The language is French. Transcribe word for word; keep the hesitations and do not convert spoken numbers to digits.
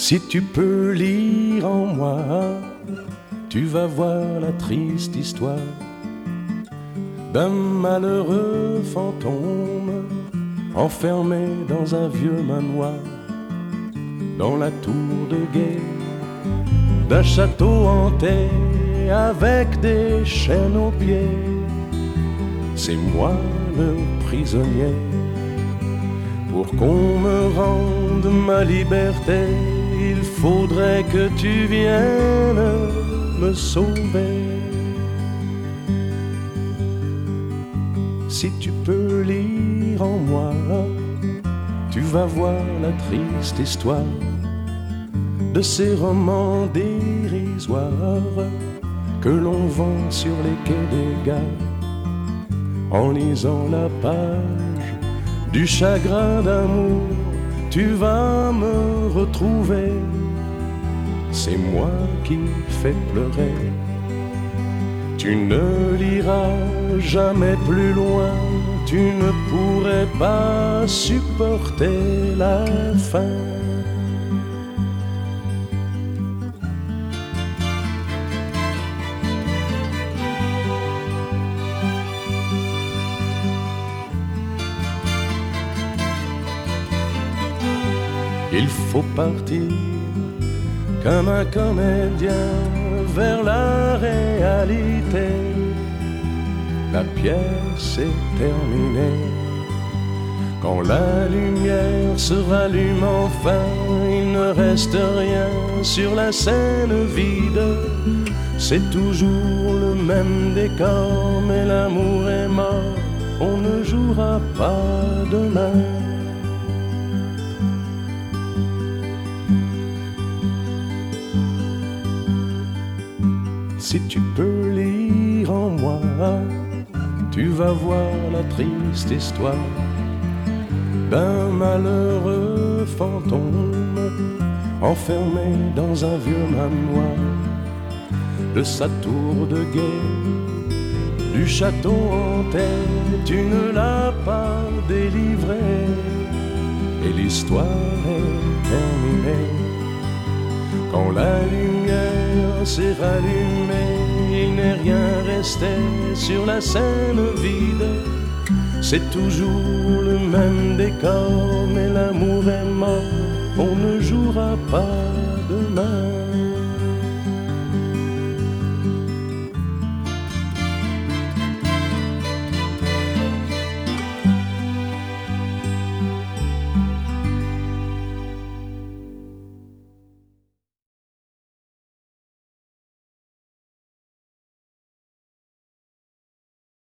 Si tu peux lire en moi, tu vas voir la triste histoire d'un malheureux fantôme enfermé dans un vieux manoir, dans la tour de guet d'un château hanté avec des chaînes aux pieds. C'est moi le prisonnier. Pour qu'on me rende ma liberté, il faudrait que tu viennes me sauver. Si tu peux lire en moi, tu vas voir la triste histoire de ces romans dérisoires que l'on vend sur les quais des gares. En lisant la page du chagrin d'amour, tu vas me retrouver. C'est moi qui fais pleurer. Tu ne liras jamais plus loin, tu ne pourrais pas supporter la fin. Il faut partir comme un comédien vers la réalité. La pièce est terminée. Quand la lumière se rallume enfin, il ne reste rien sur la scène vide. C'est toujours le même décor, mais l'amour est mort, on ne jouera pas demain. Si tu peux lire en moi, tu vas voir la triste histoire d'un malheureux fantôme enfermé dans un vieux manoir, de sa tour de guet, du château hanté. Tu ne l'as pas délivré et l'histoire est terminée. Quand la lumière s'est rallumée, il n'est rien resté sur la scène vide. C'est toujours le même décor, mais l'amour est mort, on ne jouera pas demain.